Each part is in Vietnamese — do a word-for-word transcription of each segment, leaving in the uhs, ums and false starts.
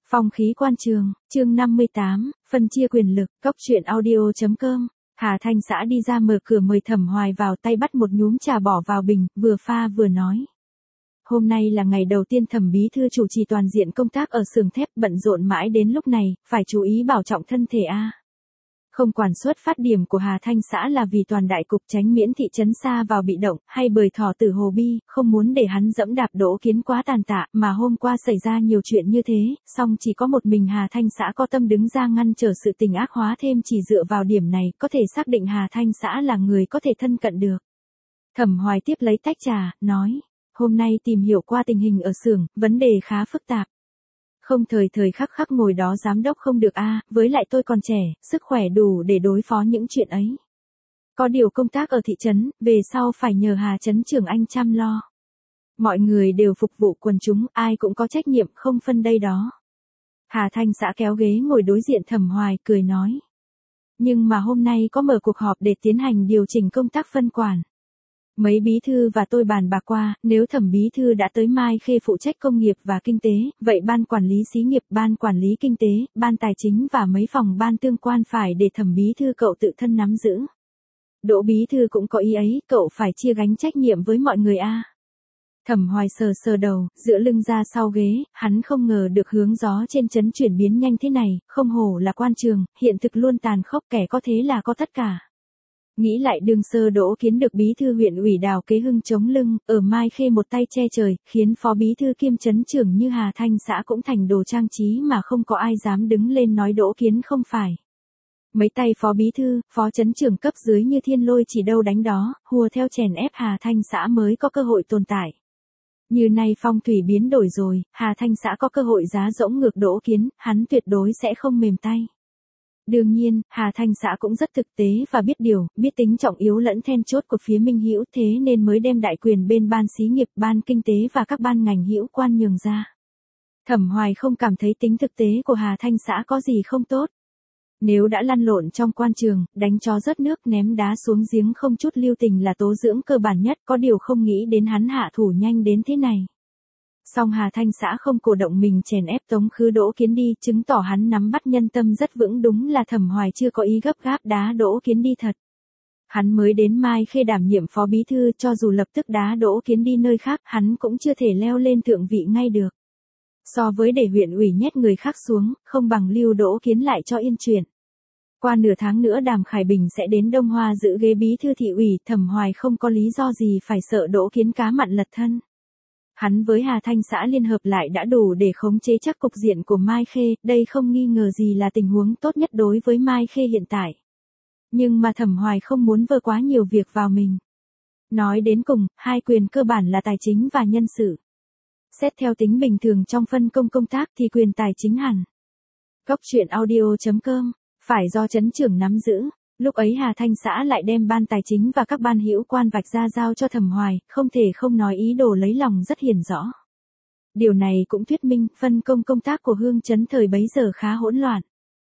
Phong khí quan trường, chương năm mươi tám, phân chia quyền lực, cốc truyện audio chấm com. Hà Thanh xã đi ra mở cửa mời Thẩm Hoài vào, tay bắt một nhúm trà bỏ vào bình, vừa pha vừa nói. Hôm nay là ngày đầu tiên Thẩm bí thư chủ trì toàn diện công tác ở xưởng thép, bận rộn mãi đến lúc này, phải chú ý bảo trọng thân thể a. Không quản xuất phát điểm của Hà Thanh xã là vì toàn đại cục tránh miễn thị trấn xa vào bị động, hay bởi thỏ tử Hồ Bi, không muốn để hắn dẫm đạp Đỗ Kiến quá tàn tạ, mà hôm qua xảy ra nhiều chuyện như thế, song chỉ có một mình Hà Thanh xã có tâm đứng ra ngăn trở sự tình ác hóa thêm, chỉ dựa vào điểm này, có thể xác định Hà Thanh xã là người có thể thân cận được. Thẩm Hoài tiếp lấy tách trà, nói, hôm nay tìm hiểu qua tình hình ở xưởng, vấn đề khá phức tạp. Không thời thời khắc khắc ngồi đó giám đốc không được a, với lại tôi còn trẻ, sức khỏe đủ để đối phó những chuyện ấy. Có điều công tác ở thị trấn, về sau phải nhờ Hà trấn trưởng anh chăm lo. Mọi người đều phục vụ quần chúng, ai cũng có trách nhiệm, không phân đây đó. Hà Thanh xã kéo ghế ngồi đối diện Thẩm Hoài, cười nói. Nhưng mà hôm nay có mở cuộc họp để tiến hành điều chỉnh công tác phân quản. Mấy bí thư và tôi bàn bạc qua, nếu Thẩm bí thư đã tới Mai Khê phụ trách công nghiệp và kinh tế, vậy ban quản lý xí nghiệp, ban quản lý kinh tế, ban tài chính và mấy phòng ban tương quan phải để Thẩm bí thư cậu tự thân nắm giữ. Đỗ bí thư cũng có ý ấy, cậu phải chia gánh trách nhiệm với mọi người a. Thẩm Hoài sờ sờ đầu, dựa lưng ra sau ghế, hắn không ngờ được hướng gió trên trấn chuyển biến nhanh thế này, không hổ là quan trường, hiện thực luôn tàn khốc, kẻ có thế là có tất cả. Nghĩ lại đường sơ Đỗ Kiến được bí thư huyện ủy Đào Kế Hưng chống lưng, ở Mai Khê một tay che trời, khiến phó bí thư kiêm trấn trưởng như Hà Thanh xã cũng thành đồ trang trí mà không có ai dám đứng lên nói Đỗ Kiến không phải. Mấy tay phó bí thư, phó trấn trưởng cấp dưới như thiên lôi chỉ đâu đánh đó, hùa theo chèn ép Hà Thanh xã mới có cơ hội tồn tại. Như nay phong thủy biến đổi rồi, Hà Thanh xã có cơ hội giá rỗng ngược Đỗ Kiến, hắn tuyệt đối sẽ không mềm tay. Đương nhiên, Hà Thanh xã cũng rất thực tế và biết điều, biết tính trọng yếu lẫn then chốt của phía Minh Hữu, thế nên mới đem đại quyền bên ban xí nghiệp, ban kinh tế và các ban ngành hữu quan nhường ra. Thẩm Hoài không cảm thấy tính thực tế của Hà Thanh xã có gì không tốt. Nếu đã lăn lộn trong quan trường, đánh chó rớt nước ném đá xuống giếng không chút lưu tình là tố dưỡng cơ bản nhất, có điều không nghĩ đến hắn hạ thủ nhanh đến thế này. Song Hà Thanh xã không cổ động mình chèn ép tống khứ Đỗ Kiến đi, chứng tỏ hắn nắm bắt nhân tâm rất vững, đúng là Thẩm Hoài chưa có ý gấp gáp đá Đỗ Kiến đi thật. Hắn mới đến Mai Khê đảm nhiệm phó bí thư, cho dù lập tức đá Đỗ Kiến đi nơi khác, hắn cũng chưa thể leo lên thượng vị ngay được. So với để huyện ủy nhét người khác xuống, không bằng lưu Đỗ Kiến lại cho yên chuyện. Qua nửa tháng nữa Đàm Khải Bình sẽ đến Đông Hoa giữ ghế bí thư thị ủy, Thẩm Hoài không có lý do gì phải sợ Đỗ Kiến cá mặn lật thân. Hắn với Hà Thanh xã liên hợp lại đã đủ để khống chế chắc cục diện của Mai Khê, đây không nghi ngờ gì là tình huống tốt nhất đối với Mai Khê hiện tại. Nhưng mà Thẩm Hoài không muốn vơ quá nhiều việc vào mình. Nói đến cùng, hai quyền cơ bản là tài chính và nhân sự. Xét theo tính bình thường trong phân công công tác thì quyền tài chính hẳn. Cốc truyện audio chấm com, phải do trấn trưởng nắm giữ. Lúc ấy Hà Thanh xã lại đem ban tài chính và các ban hữu quan vạch ra giao cho Thẩm Hoài, không thể không nói ý đồ lấy lòng rất hiển rõ. Điều này cũng thuyết minh phân công công tác của Hương trấn thời bấy giờ khá hỗn loạn.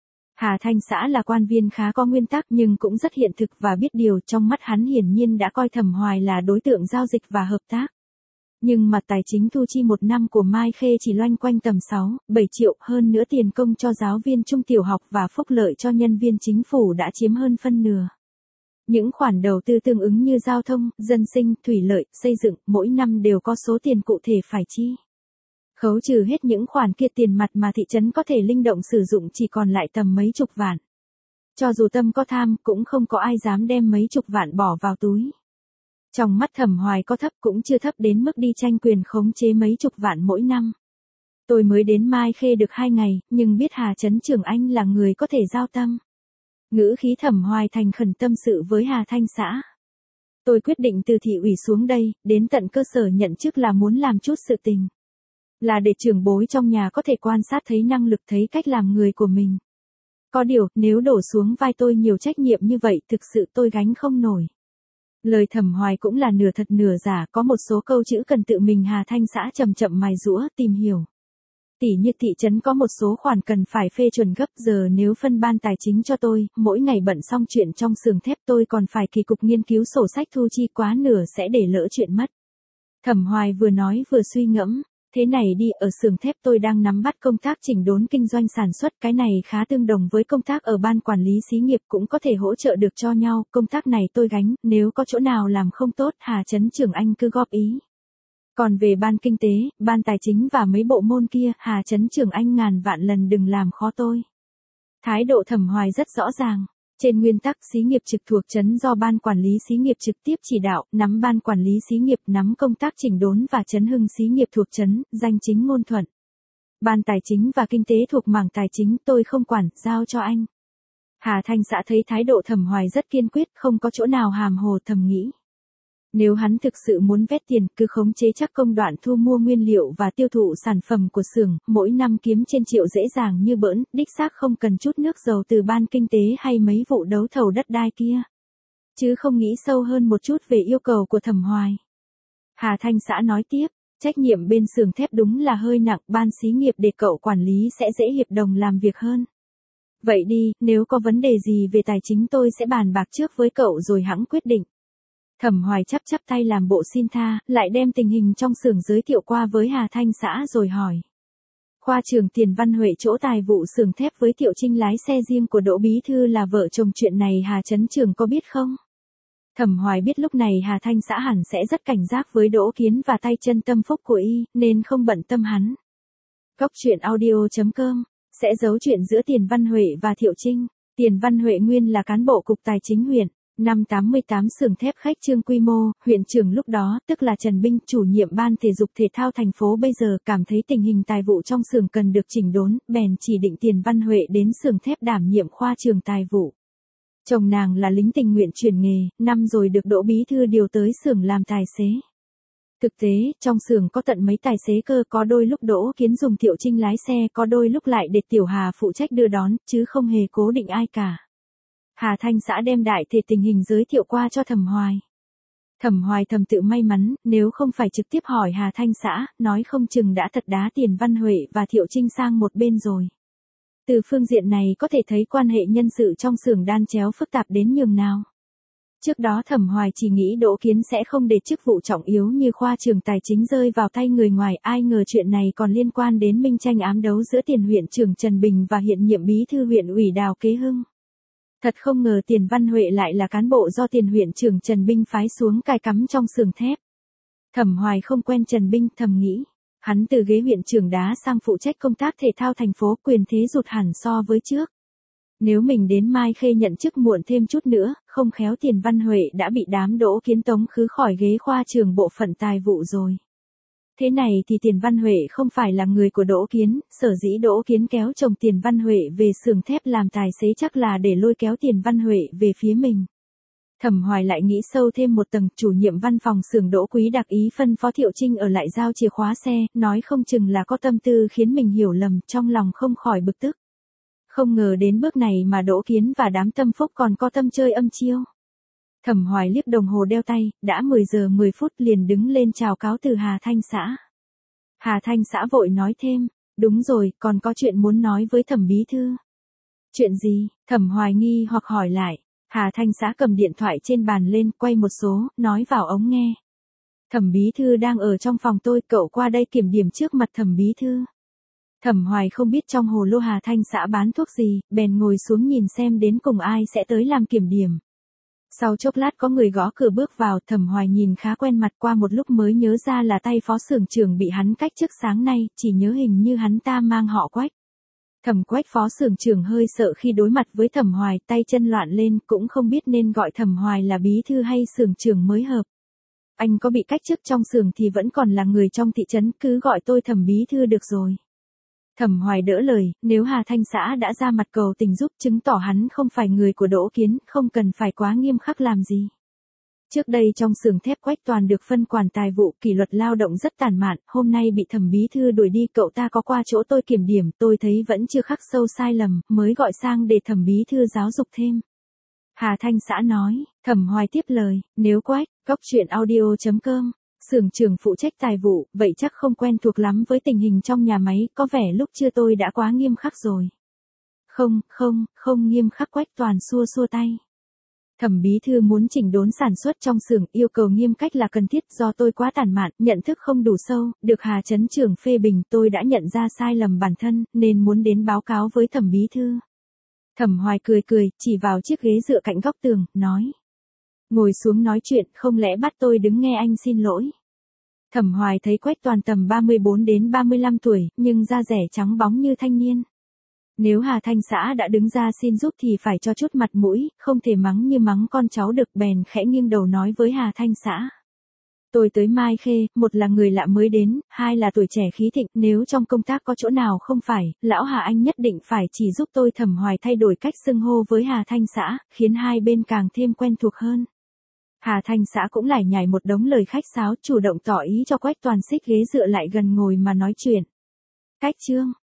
Hà Thanh xã là quan viên khá có nguyên tắc nhưng cũng rất hiện thực và biết điều, trong mắt hắn hiển nhiên đã coi Thẩm Hoài là đối tượng giao dịch và hợp tác. Nhưng mặt tài chính thu chi một năm của Mai Khê chỉ loanh quanh tầm sáu, bảy triệu, hơn nữa tiền công cho giáo viên trung tiểu học và phúc lợi cho nhân viên chính phủ đã chiếm hơn phân nửa. Những khoản đầu tư tương ứng như giao thông, dân sinh, thủy lợi, xây dựng, mỗi năm đều có số tiền cụ thể phải chi. Khấu trừ hết những khoản kia, tiền mặt mà thị trấn có thể linh động sử dụng chỉ còn lại tầm mấy chục vạn. Cho dù tâm có tham, cũng không có ai dám đem mấy chục vạn bỏ vào túi. Trong mắt Thẩm Hoài có thấp cũng chưa thấp đến mức đi tranh quyền khống chế mấy chục vạn mỗi năm. Tôi mới đến Mai Khê được hai ngày, nhưng biết Hà trấn trưởng anh là người có thể giao tâm. Ngữ khí Thẩm Hoài thành khẩn tâm sự với Hà Thanh xã. Tôi quyết định từ thị ủy xuống đây, đến tận cơ sở nhận chức là muốn làm chút sự tình. Là để trưởng bối trong nhà có thể quan sát thấy năng lực, thấy cách làm người của mình. Có điều, nếu đổ xuống vai tôi nhiều trách nhiệm như vậy, thực sự tôi gánh không nổi. Lời Thẩm Hoài cũng là nửa thật nửa giả, có một số câu chữ cần tự mình Hà Thanh xã chậm chậm mài giũa, tìm hiểu. Tỉ như thị trấn có một số khoản cần phải phê chuẩn gấp, giờ nếu phân ban tài chính cho tôi, mỗi ngày bận xong chuyện trong xưởng thép tôi còn phải kỳ cục nghiên cứu sổ sách thu chi, quá nửa sẽ để lỡ chuyện mất. Thẩm Hoài vừa nói vừa suy ngẫm, Thế này đi, ở xưởng thép tôi đang nắm bắt công tác chỉnh đốn kinh doanh sản xuất, cái này khá tương đồng với công tác ở ban quản lý xí nghiệp, cũng có thể hỗ trợ được cho nhau, công tác này tôi gánh, nếu có chỗ nào làm không tốt, Hà Trấn trưởng anh cứ góp ý. Còn về ban kinh tế, ban tài chính và mấy bộ môn kia, Hà Trấn trưởng anh ngàn vạn lần đừng làm khó tôi. Thái độ Thẩm Hoài rất rõ ràng. Trên nguyên tắc xí nghiệp trực thuộc trấn do ban quản lý xí nghiệp trực tiếp chỉ đạo, nắm ban quản lý xí nghiệp, nắm công tác chỉnh đốn và chấn hưng xí nghiệp thuộc trấn, danh chính ngôn thuận. Ban tài chính và kinh tế thuộc mảng tài chính tôi không quản, giao cho anh. Hà Thanh xã thấy thái độ Thẩm Hoài rất kiên quyết, không có chỗ nào hàm hồ, thầm nghĩ. Nếu hắn thực sự muốn vét tiền, cứ khống chế chắc công đoạn thu mua nguyên liệu và tiêu thụ sản phẩm của xưởng, mỗi năm kiếm trên triệu dễ dàng như bỡn, đích xác không cần chút nước dầu từ ban kinh tế hay mấy vụ đấu thầu đất đai kia. Chứ không nghĩ sâu hơn một chút về yêu cầu của Thẩm Hoài. Hà Thanh xã nói tiếp, trách nhiệm bên xưởng thép đúng là hơi nặng, ban xí nghiệp để cậu quản lý sẽ dễ hiệp đồng làm việc hơn. Vậy đi, nếu có vấn đề gì về tài chính tôi sẽ bàn bạc trước với cậu rồi hẵng quyết định. Thẩm Hoài chắp chắp tay làm bộ xin tha, lại đem tình hình trong xưởng giới thiệu qua với Hà Thanh xã rồi hỏi. Khoa trưởng Tiền Văn Huệ chỗ tài vụ xưởng thép với Thiệu Trinh lái xe riêng của Đỗ Bí Thư là vợ chồng, chuyện này Hà Trấn trưởng có biết không? Thẩm Hoài biết lúc này Hà Thanh xã hẳn sẽ rất cảnh giác với Đỗ Kiến và tay chân tâm phúc của y, nên không bận tâm hắn. Góc truyện audio chấm com sẽ giấu chuyện giữa Tiền Văn Huệ và Thiệu Trinh. Tiền Văn Huệ nguyên là cán bộ cục tài chính huyện. Năm tám mươi tám xưởng thép khách trương quy mô, huyện trưởng lúc đó, tức là Trần Binh, chủ nhiệm ban thể dục thể thao thành phố bây giờ, cảm thấy tình hình tài vụ trong xưởng cần được chỉnh đốn, bèn chỉ định Tiền Văn Huệ đến xưởng thép đảm nhiệm khoa trưởng tài vụ. Chồng nàng là lính tình nguyện chuyển nghề, năm rồi được Đỗ Bí Thư điều tới xưởng làm tài xế. Thực tế, trong xưởng có tận mấy tài xế cơ, có đôi lúc Đỗ Kiến dùng Thiệu Trinh lái xe, có đôi lúc lại để Tiểu Hà phụ trách đưa đón, chứ không hề cố định ai cả. Hà Thanh xã đem đại thể tình hình giới thiệu qua cho Thẩm Hoài. Thẩm Hoài thầm tự may mắn, nếu không phải trực tiếp hỏi Hà Thanh xã, nói không chừng đã thật đá Tiền Văn Huệ và Thiệu Trinh sang một bên rồi. Từ phương diện này có thể thấy quan hệ nhân sự trong xưởng đan chéo phức tạp đến nhường nào. Trước đó Thẩm Hoài chỉ nghĩ Đỗ Kiến sẽ không để chức vụ trọng yếu như khoa trưởng tài chính rơi vào tay người ngoài, ai ngờ chuyện này còn liên quan đến minh tranh ám đấu giữa tiền huyện trưởng Trần Bình và hiện nhiệm bí thư huyện ủy Đào Kế Hưng. Thật không ngờ Tiền Văn Huệ lại là cán bộ do tiền huyện trưởng Trần Binh phái xuống cài cắm trong xưởng thép. Thẩm Hoài không quen Trần Binh, thầm nghĩ. Hắn từ ghế huyện trưởng đá sang phụ trách công tác thể thao thành phố, quyền thế rụt hẳn so với trước. Nếu mình đến Mai Khê nhận chức muộn thêm chút nữa, không khéo Tiền Văn Huệ đã bị đám Đỗ Kiến tống khứ khỏi ghế khoa trưởng bộ phận tài vụ rồi. Thế này thì Tiền Văn Huệ không phải là người của Đỗ Kiến, sở dĩ Đỗ Kiến kéo chồng Tiền Văn Huệ về xưởng thép làm tài xế chắc là để lôi kéo Tiền Văn Huệ về phía mình. Thẩm Hoài lại nghĩ sâu thêm một tầng, chủ nhiệm văn phòng xưởng Đỗ Quý đặc ý phân phó Thiệu Trinh ở lại giao chìa khóa xe, nói không chừng là có tâm tư khiến mình hiểu lầm, trong lòng không khỏi bực tức. Không ngờ đến bước này mà Đỗ Kiến và đám tâm phúc còn có tâm chơi âm chiêu. Thẩm Hoài liếc đồng hồ đeo tay, đã mười giờ mười phút liền đứng lên chào cáo từ Hà Thanh xã. Hà Thanh xã vội nói thêm, đúng rồi, còn có chuyện muốn nói với Thẩm bí thư. Chuyện gì? Thẩm Hoài nghi hoặc hỏi lại. Hà Thanh xã cầm điện thoại trên bàn lên, quay một số, nói vào ống nghe. Thẩm bí thư đang ở trong phòng tôi, cậu qua đây kiểm điểm trước mặt Thẩm bí thư. Thẩm Hoài không biết trong hồ lô Hà Thanh xã bán thuốc gì, bèn ngồi xuống nhìn xem đến cùng ai sẽ tới làm kiểm điểm. Sau chốc lát có người gõ cửa bước vào, Thẩm Hoài nhìn khá quen mặt, qua một lúc mới nhớ ra là tay phó xưởng trưởng bị hắn cách chức sáng nay, chỉ nhớ hình như hắn ta mang họ Quách. Thẩm Quách phó xưởng trưởng hơi sợ khi đối mặt với Thẩm Hoài, tay chân loạn lên, cũng không biết nên gọi Thẩm Hoài là bí thư hay xưởng trưởng mới hợp. Anh có bị cách chức trong xưởng thì vẫn còn là người trong thị trấn, cứ gọi tôi Thẩm bí thư được rồi. Thẩm Hoài đỡ lời, nếu Hà Thanh xã đã ra mặt cầu tình giúp, chứng tỏ hắn không phải người của Đỗ Kiến, không cần phải quá nghiêm khắc làm gì. Trước đây trong xưởng thép Quách Toàn được phân quản tài vụ, kỷ luật lao động rất tàn mạn, hôm nay bị Thẩm bí thư đuổi đi, cậu ta có qua chỗ tôi kiểm điểm, tôi thấy vẫn chưa khắc sâu sai lầm, mới gọi sang để Thẩm bí thư giáo dục thêm. Hà Thanh xã nói. Thẩm Hoài tiếp lời, nếu Quách, góc truyện audio chấm com, xưởng trưởng phụ trách tài vụ, vậy chắc không quen thuộc lắm với tình hình trong nhà máy, có vẻ lúc chưa tôi đã quá nghiêm khắc rồi. Không, không, không nghiêm khắc, Quách Toàn xua xua tay. Thẩm bí thư muốn chỉnh đốn sản xuất trong xưởng, yêu cầu nghiêm cách là cần thiết, do tôi quá tản mạn, nhận thức không đủ sâu, được Hà Trấn trưởng phê bình, tôi đã nhận ra sai lầm bản thân, nên muốn đến báo cáo với thẩm bí thư. Thẩm Hoài cười cười, chỉ vào chiếc ghế dựa cạnh góc tường, nói. Ngồi xuống nói chuyện, không lẽ bắt tôi đứng nghe anh xin lỗi. Thẩm Hoài thấy Quách Toàn tầm ba mươi bốn đến ba mươi lăm tuổi, nhưng da rẻ trắng bóng như thanh niên. Nếu Hà Thanh xã đã đứng ra xin giúp thì phải cho chút mặt mũi, không thể mắng như mắng con cháu được, bèn khẽ nghiêng đầu nói với Hà Thanh xã. Tôi tới Mai Khê, một là người lạ mới đến, hai là tuổi trẻ khí thịnh, nếu trong công tác có chỗ nào không phải, lão Hà anh nhất định phải chỉ giúp tôi. Thẩm Hoài thay đổi cách xưng hô với Hà Thanh xã, khiến hai bên càng thêm quen thuộc hơn. Hà Thanh xã cũng lải nhải một đống lời khách sáo, chủ động tỏ ý cho Quách Toàn xích ghế dựa lại gần ngồi mà nói chuyện. Cách chương